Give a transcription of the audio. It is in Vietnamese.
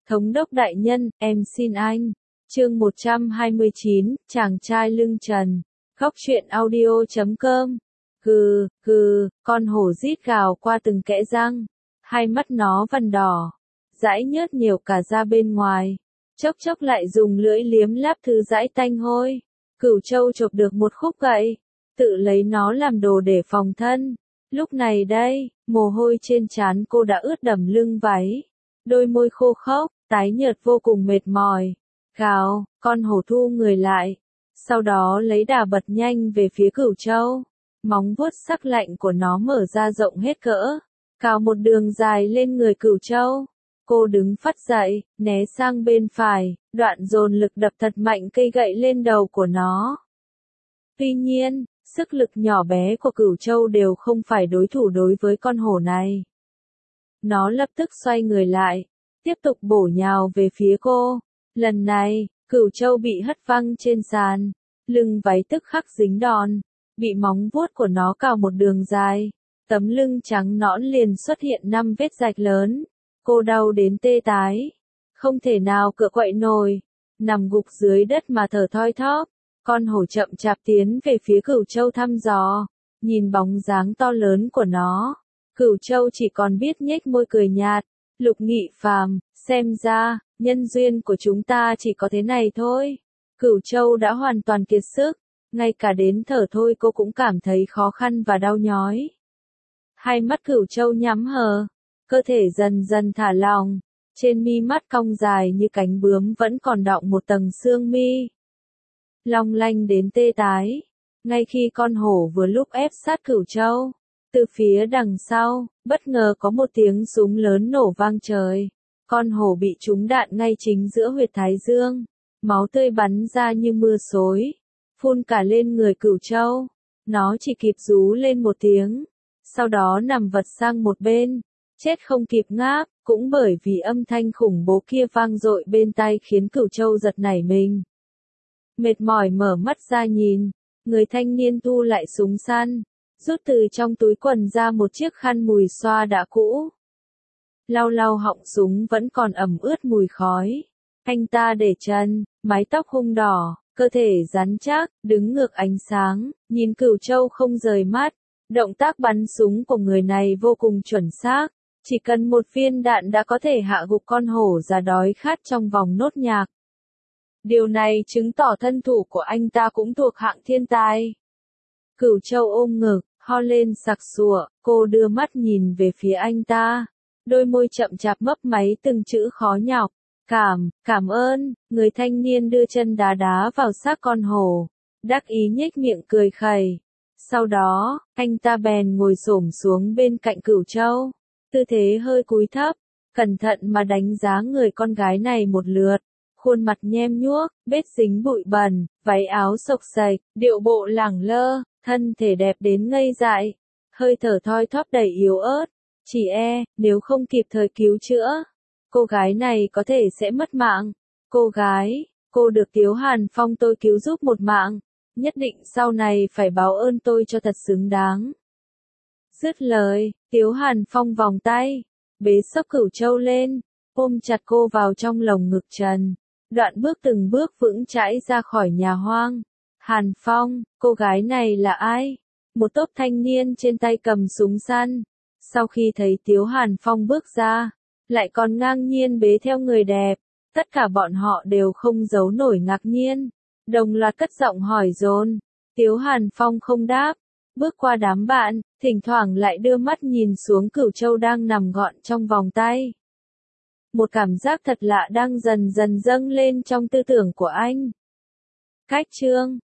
Thống đốc đại nhân, em xin anh. Chương 129, chàng trai lưng trần. Góc truyện audio.com. Con hổ rít gào qua từng kẽ răng. Hai mắt nó vằn đỏ. Dãi nhớt nhiều cả da bên ngoài. Chốc chốc lại dùng lưỡi liếm láp thứ dãi tanh hôi. Cửu Châu chộp được một khúc gậy. Tự lấy nó làm đồ để phòng thân. Lúc này đây, mồ hôi trên trán cô đã ướt đẫm lưng váy. Đôi môi khô khốc, tái nhợt vô cùng mệt mỏi. Gào, con hổ thu người lại. Sau đó lấy đà bật nhanh về phía Cửu Châu. Móng vuốt sắc lạnh của nó mở ra rộng hết cỡ. Cào một đường dài lên người Cửu Châu. Cô đứng phắt dậy, né sang bên phải, đoạn dồn lực đập thật mạnh cây gậy lên đầu của nó. Tuy nhiên, sức lực nhỏ bé của Cửu Châu đều không phải đối thủ đối với con hổ này. Nó lập tức xoay người lại, tiếp tục bổ nhào về phía cô. Lần này, Cửu Châu bị hất văng trên sàn, lưng váy tức khắc dính đòn, bị móng vuốt của nó cào một đường dài. Tấm lưng trắng nõn liền xuất hiện 5 vết rạch lớn. Cô đau đến tê tái, không thể nào cựa quậy nổi, nằm gục dưới đất mà thở thoi thóp. Con hổ chậm chạp tiến về phía Cửu Châu thăm dò, nhìn bóng dáng to lớn của nó. Cửu Châu chỉ còn biết nhếch môi cười nhạt. Lục Nghị Phàm, xem ra, nhân duyên của chúng ta chỉ có thế này thôi. Cửu Châu đã hoàn toàn kiệt sức, ngay cả đến thở thôi cô cũng cảm thấy khó khăn và đau nhói. Hai mắt Cửu Châu nhắm hờ, cơ thể dần dần thả lỏng, trên mi mắt cong dài như cánh bướm vẫn còn đọng một tầng xương mi. Long lanh đến tê tái, ngay khi con hổ vừa lúc ép sát Cửu Châu, từ phía đằng sau, bất ngờ có một tiếng súng lớn nổ vang trời. Con hổ bị trúng đạn ngay chính giữa huyệt thái dương, máu tươi bắn ra như mưa xối, phun cả lên người Cửu Châu. Nó chỉ kịp rú lên một tiếng, sau đó nằm vật sang một bên, chết không kịp ngáp, cũng bởi vì âm thanh khủng bố kia vang dội bên tai khiến Cửu Châu giật nảy mình. Mệt mỏi mở mắt ra nhìn, người thanh niên thu lại súng săn, rút từ trong túi quần ra một chiếc khăn mùi xoa đã cũ. Lau lau họng súng vẫn còn ẩm ướt mùi khói. Anh ta để chân, mái tóc hung đỏ, cơ thể rắn chắc, đứng ngược ánh sáng, nhìn Cửu Châu không rời mắt. Động tác bắn súng của người này vô cùng chuẩn xác, chỉ cần một viên đạn đã có thể hạ gục con hổ già đói khát trong vòng nốt nhạc. Điều này chứng tỏ thân thủ của anh ta cũng thuộc hạng thiên tài. Cửu Châu ôm ngực, ho lên sặc sụa, cô đưa mắt nhìn về phía anh ta. Đôi môi chậm chạp mấp máy từng chữ khó nhọc. Cảm ơn, người thanh niên đưa chân đá đá vào xác con hổ. Đắc ý nhếch miệng cười khẩy. Sau đó, anh ta bèn ngồi xổm xuống bên cạnh Cửu Châu. Tư thế hơi cúi thấp, cẩn thận mà đánh giá người con gái này một lượt. Khuôn mặt nhem nhuốc, vết dính bụi bẩn, váy áo xộc xệch, điệu bộ lẳng lơ, thân thể đẹp đến ngây dại. Hơi thở thoi thóp đầy yếu ớt. Chỉ nếu không kịp thời cứu chữa, cô gái này có thể sẽ mất mạng. Cô được Tiếu Hàn Phong tôi cứu giúp một mạng. Nhất định sau này phải báo ơn tôi cho thật xứng đáng. Dứt lời, Tiếu Hàn Phong vòng tay, bế xốc Cửu Châu lên, ôm chặt cô vào trong lồng ngực trần. Đoạn bước từng bước vững chãi ra khỏi nhà hoang. Hàn Phong, cô gái này là ai? Một tốp thanh niên trên tay cầm súng săn. Sau khi thấy Tiếu Hàn Phong bước ra, lại còn ngang nhiên bế theo người đẹp, tất cả bọn họ đều không giấu nổi ngạc nhiên, đồng loạt cất giọng hỏi dồn. Tiếu Hàn Phong không đáp, bước qua đám bạn, thỉnh thoảng lại đưa mắt nhìn xuống Cửu Châu đang nằm gọn trong vòng tay. Một cảm giác thật lạ đang dần dần dâng lên trong tư tưởng của anh. Cách chương